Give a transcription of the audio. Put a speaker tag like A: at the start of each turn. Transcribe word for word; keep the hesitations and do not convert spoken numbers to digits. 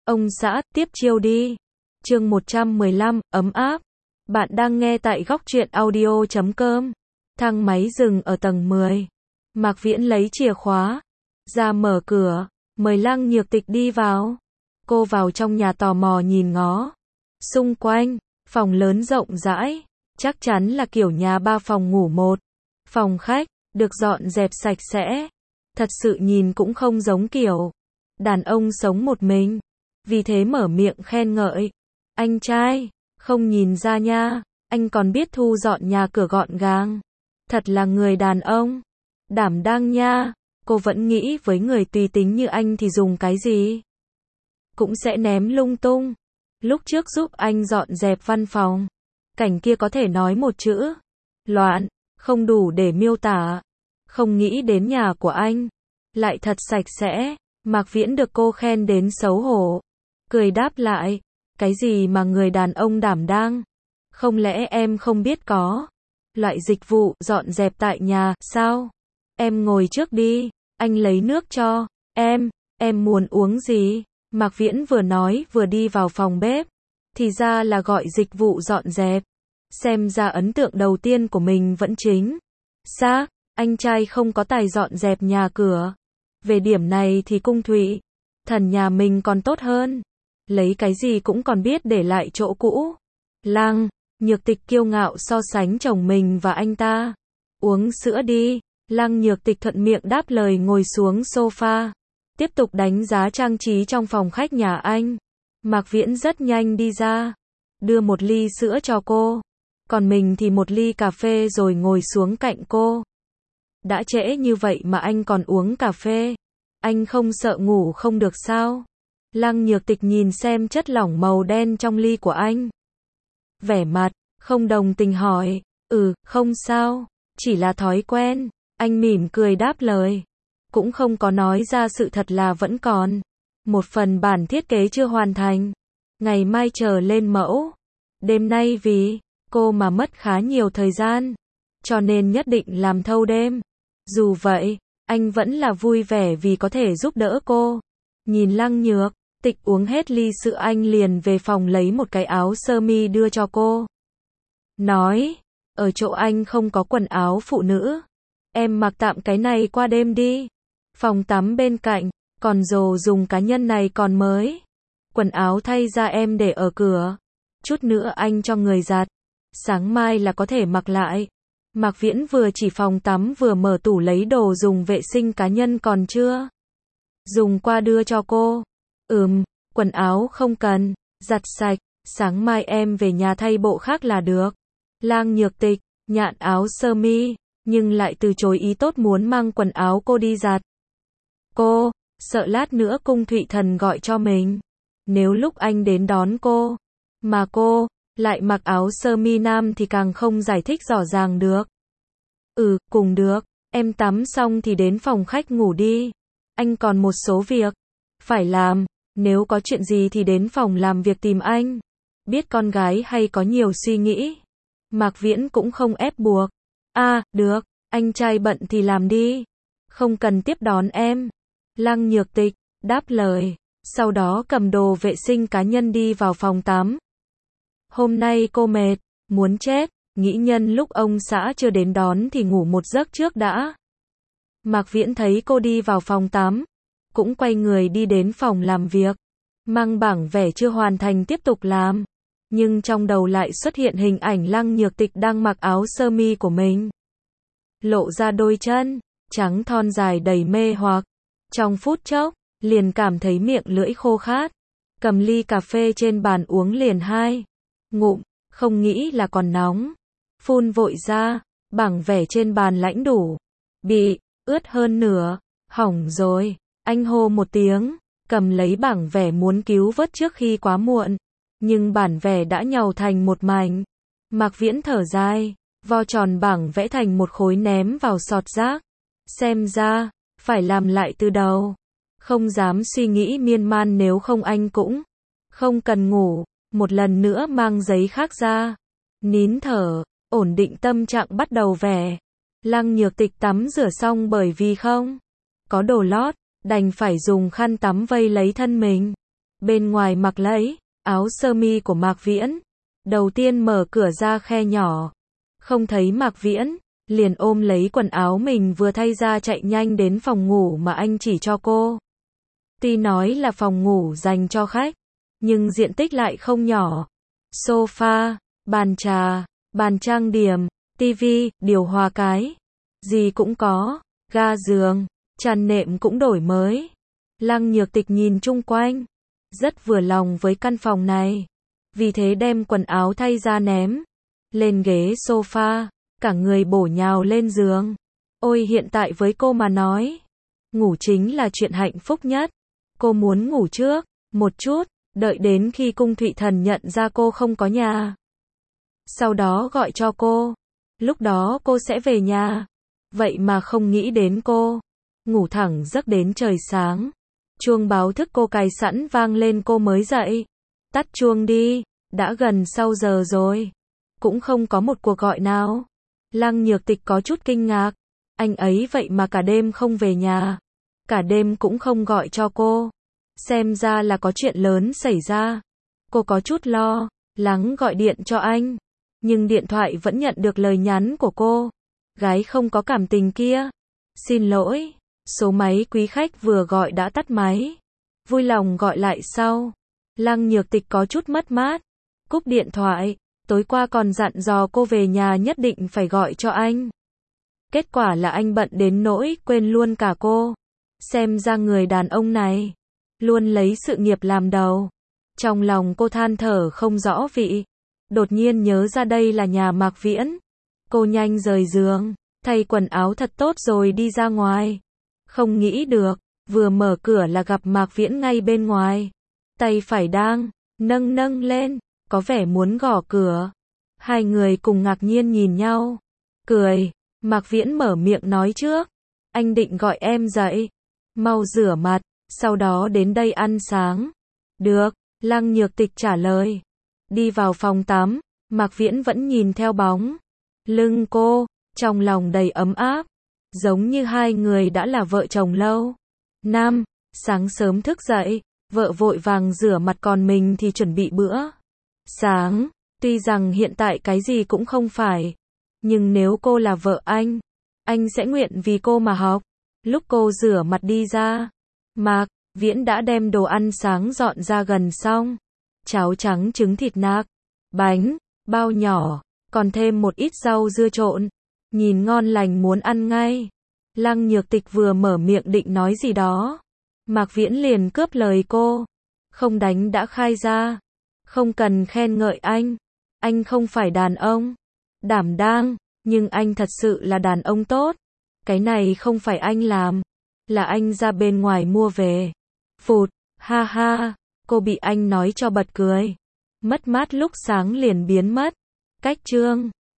A: Ông xã, tiếp chiêu đi. Chương một trăm mười lăm, ấm áp. Bạn đang nghe tại góc truyện audio chấm com. Thang máy dừng ở tầng mười. Mạc Viễn lấy chìa khóa ra mở cửa, mời Lăng Nhược Tịch đi vào. Cô vào trong nhà tò mò nhìn ngó xung quanh, phòng lớn rộng rãi, chắc chắn là kiểu nhà ba phòng ngủ một phòng khách, được dọn dẹp sạch sẽ. Thật sự nhìn cũng không giống kiểu đàn ông sống một mình. Vì thế mở miệng khen ngợi. Anh trai, không nhìn ra nha, anh còn biết thu dọn nhà cửa gọn gàng. Thật là người đàn ông đảm đang nha. Cô vẫn nghĩ với người tùy tính như anh thì dùng cái gì cũng sẽ ném lung tung. Lúc trước giúp anh dọn dẹp văn phòng, cảnh kia có thể nói một chữ loạn, không đủ để miêu tả. Không nghĩ đến nhà của anh lại thật sạch sẽ. Mạc Viễn được cô khen đến xấu hổ, cười đáp lại, cái gì mà người đàn ông đảm đang, không lẽ em không biết có loại dịch vụ dọn dẹp tại nhà sao? Em ngồi trước đi, anh lấy nước cho em. Em muốn uống gì? Mạc Viễn vừa nói vừa đi vào phòng bếp. Thì ra là gọi dịch vụ dọn dẹp. Xem ra ấn tượng đầu tiên của mình vẫn chính xác, anh trai không có tài dọn dẹp nhà cửa. Về điểm này thì cung thụy thần nhà mình còn tốt hơn, lấy cái gì cũng còn biết để lại chỗ cũ. Lăng Nhược Tịch kiêu ngạo so sánh chồng mình và anh ta. Uống sữa đi. Lăng Nhược Tịch thuận miệng đáp lời, ngồi xuống sofa, tiếp tục đánh giá trang trí trong phòng khách nhà anh. Mạc Viễn rất nhanh đi ra, đưa một ly sữa cho cô, còn mình thì một ly cà phê rồi ngồi xuống cạnh cô. Đã trễ như vậy mà anh còn uống cà phê, anh không sợ ngủ không được sao? Lăng Nhược Tịch nhìn xem chất lỏng màu đen trong ly của anh, vẻ mặt không đồng tình hỏi. Ừ, không sao, chỉ là thói quen. Anh mỉm cười đáp lời, cũng không có nói ra sự thật là vẫn còn một phần bản thiết kế chưa hoàn thành, ngày mai chờ lên mẫu. Đêm nay vì cô mà mất khá nhiều thời gian, cho nên nhất định làm thâu đêm. Dù vậy, anh vẫn là vui vẻ vì có thể giúp đỡ cô. Nhìn Lăng Nhược Tịch uống hết ly sữa, anh liền về phòng lấy một cái áo sơ mi đưa cho cô. Nói, ở chỗ anh không có quần áo phụ nữ, em mặc tạm cái này qua đêm đi. Phòng tắm bên cạnh, còn đồ dùng cá nhân này còn mới. Quần áo thay ra em để ở cửa, chút nữa anh cho người giặt, sáng mai là có thể mặc lại. Mạc Viễn vừa chỉ phòng tắm vừa mở tủ lấy đồ dùng vệ sinh cá nhân còn chưa dùng qua đưa cho cô. Ừm, quần áo không cần giặt sạch, sáng mai em về nhà thay bộ khác là được. Lăng Nhược Tịch nhạn áo sơ mi, nhưng lại từ chối ý tốt muốn mang quần áo cô đi giặt. Cô sợ lát nữa cung thụy thần gọi cho mình, nếu lúc anh đến đón cô mà cô lại mặc áo sơ mi nam thì càng không giải thích rõ ràng được. Ừ, cùng được, em tắm xong thì đến phòng khách ngủ đi. Anh còn một số việc phải làm, nếu có chuyện gì thì đến phòng làm việc tìm anh. Biết con gái hay có nhiều suy nghĩ, Mạc Viễn cũng không ép buộc. À, được, anh trai bận thì làm đi, không cần tiếp đón em. Lăng Nhược Tịch đáp lời, sau đó cầm đồ vệ sinh cá nhân đi vào phòng tắm. Hôm nay cô mệt, muốn chết, nghĩ nhân lúc ông xã chưa đến đón thì ngủ một giấc trước đã. Mạc Viễn thấy cô đi vào phòng tắm, cũng quay người đi đến phòng làm việc, mang bảng vẻ chưa hoàn thành tiếp tục làm. Nhưng trong đầu lại xuất hiện hình ảnh Lăng Nhược Tịch đang mặc áo sơ mi của mình, lộ ra đôi chân trắng thon dài đầy mê hoặc. Trong phút chốc, liền cảm thấy miệng lưỡi khô khát, cầm ly cà phê trên bàn uống liền hai ngụm, không nghĩ là còn nóng, phun vội ra. Bảng vẻ trên bàn lãnh đủ bị ướt hơn nửa, hỏng rồi. Anh hô một tiếng, cầm lấy bảng vẻ muốn cứu vớt trước khi quá muộn, nhưng bản vẽ đã nhàu thành một mảnh. Mạc Viễn thở dài, vo tròn bảng vẽ thành một khối ném vào sọt rác. Xem ra phải làm lại từ đầu. Không dám suy nghĩ miên man, nếu không anh cũng không cần ngủ. Một lần nữa mang giấy khác ra, nín thở, ổn định tâm trạng bắt đầu vẽ. Lăng Nhược Tịch tắm rửa xong bởi vì không có đồ lót, đành phải dùng khăn tắm vây lấy thân mình. Bên ngoài mặc lấy áo sơ mi của Mạc Viễn. Đầu tiên mở cửa ra khe nhỏ, không thấy Mạc Viễn, liền ôm lấy quần áo mình vừa thay ra chạy nhanh đến phòng ngủ mà anh chỉ cho cô. Tuy nói là phòng ngủ dành cho khách, nhưng diện tích lại không nhỏ. Sofa, bàn trà, bàn trang điểm, tivi, điều hòa cái, gì cũng có, ga giường, chăn nệm cũng đổi mới. Lăng Nhược Tịch nhìn chung quanh, rất vừa lòng với căn phòng này, vì thế đem quần áo thay ra ném lên ghế sofa, cả người bổ nhào lên giường. Ôi, hiện tại với cô mà nói, ngủ chính là chuyện hạnh phúc nhất. Cô muốn ngủ trước một chút, đợi đến khi Cung Thụy Thần nhận ra cô không có nhà, sau đó gọi cho cô, lúc đó cô sẽ về nhà. Vậy mà không nghĩ đến cô ngủ thẳng giấc đến trời sáng. Chuông báo thức cô cài sẵn vang lên cô mới dậy. Tắt chuông đi, đã gần sau giờ rồi, cũng không có một cuộc gọi nào. Lăng Nhược Tịch có chút kinh ngạc, anh ấy vậy mà cả đêm không về nhà, cả đêm cũng không gọi cho cô, xem ra là có chuyện lớn xảy ra. Cô có chút lo lắng gọi điện cho anh, nhưng điện thoại vẫn nhận được lời nhắn của cô. Gái không có cảm tình kia, xin lỗi, số máy quý khách vừa gọi đã tắt máy, vui lòng gọi lại sau. Lăng Nhược Tịch có chút mất mát, cúp điện thoại. Tối qua còn dặn dò cô về nhà nhất định phải gọi cho anh, kết quả là anh bận đến nỗi quên luôn cả cô. Xem ra người đàn ông này luôn lấy sự nghiệp làm đầu. Trong lòng cô than thở không rõ vị, đột nhiên nhớ ra đây là nhà Mạc Viễn. Cô nhanh rời giường, thay quần áo thật tốt rồi đi ra ngoài. Không nghĩ được, vừa mở cửa là gặp Mạc Viễn ngay bên ngoài, tay phải đang nâng nâng lên, có vẻ muốn gõ cửa. Hai người cùng ngạc nhiên nhìn nhau, cười. Mạc Viễn mở miệng nói trước, anh định gọi em dậy, mau rửa mặt, sau đó đến đây ăn sáng. Được, Lăng Nhược Tịch trả lời. Đi vào phòng tắm, Mạc Viễn vẫn nhìn theo bóng lưng cô, trong lòng đầy ấm áp, giống như hai người đã là vợ chồng lâu năm. Sáng sớm thức dậy, vợ vội vàng rửa mặt còn mình thì chuẩn bị bữa sáng. Tuy rằng hiện tại cái gì cũng không phải, nhưng nếu cô là vợ anh, anh sẽ nguyện vì cô mà học. Lúc cô rửa mặt đi ra, Mạc Viễn đã đem đồ ăn sáng dọn ra gần xong. Cháo trắng trứng thịt nạc, bánh bao nhỏ, còn thêm một ít rau dưa trộn, nhìn ngon lành muốn ăn ngay. Lăng Nhược Tịch vừa mở miệng định nói gì đó, Mạc Viễn liền cướp lời cô. Không đánh đã khai ra, không cần khen ngợi anh. Anh không phải đàn ông đảm đang, nhưng anh thật sự là đàn ông tốt. Cái này không phải anh làm, là anh ra bên ngoài mua về. Phụt, ha ha, cô bị anh nói cho bật cười. Mất mát lúc sáng liền biến mất. Cách chương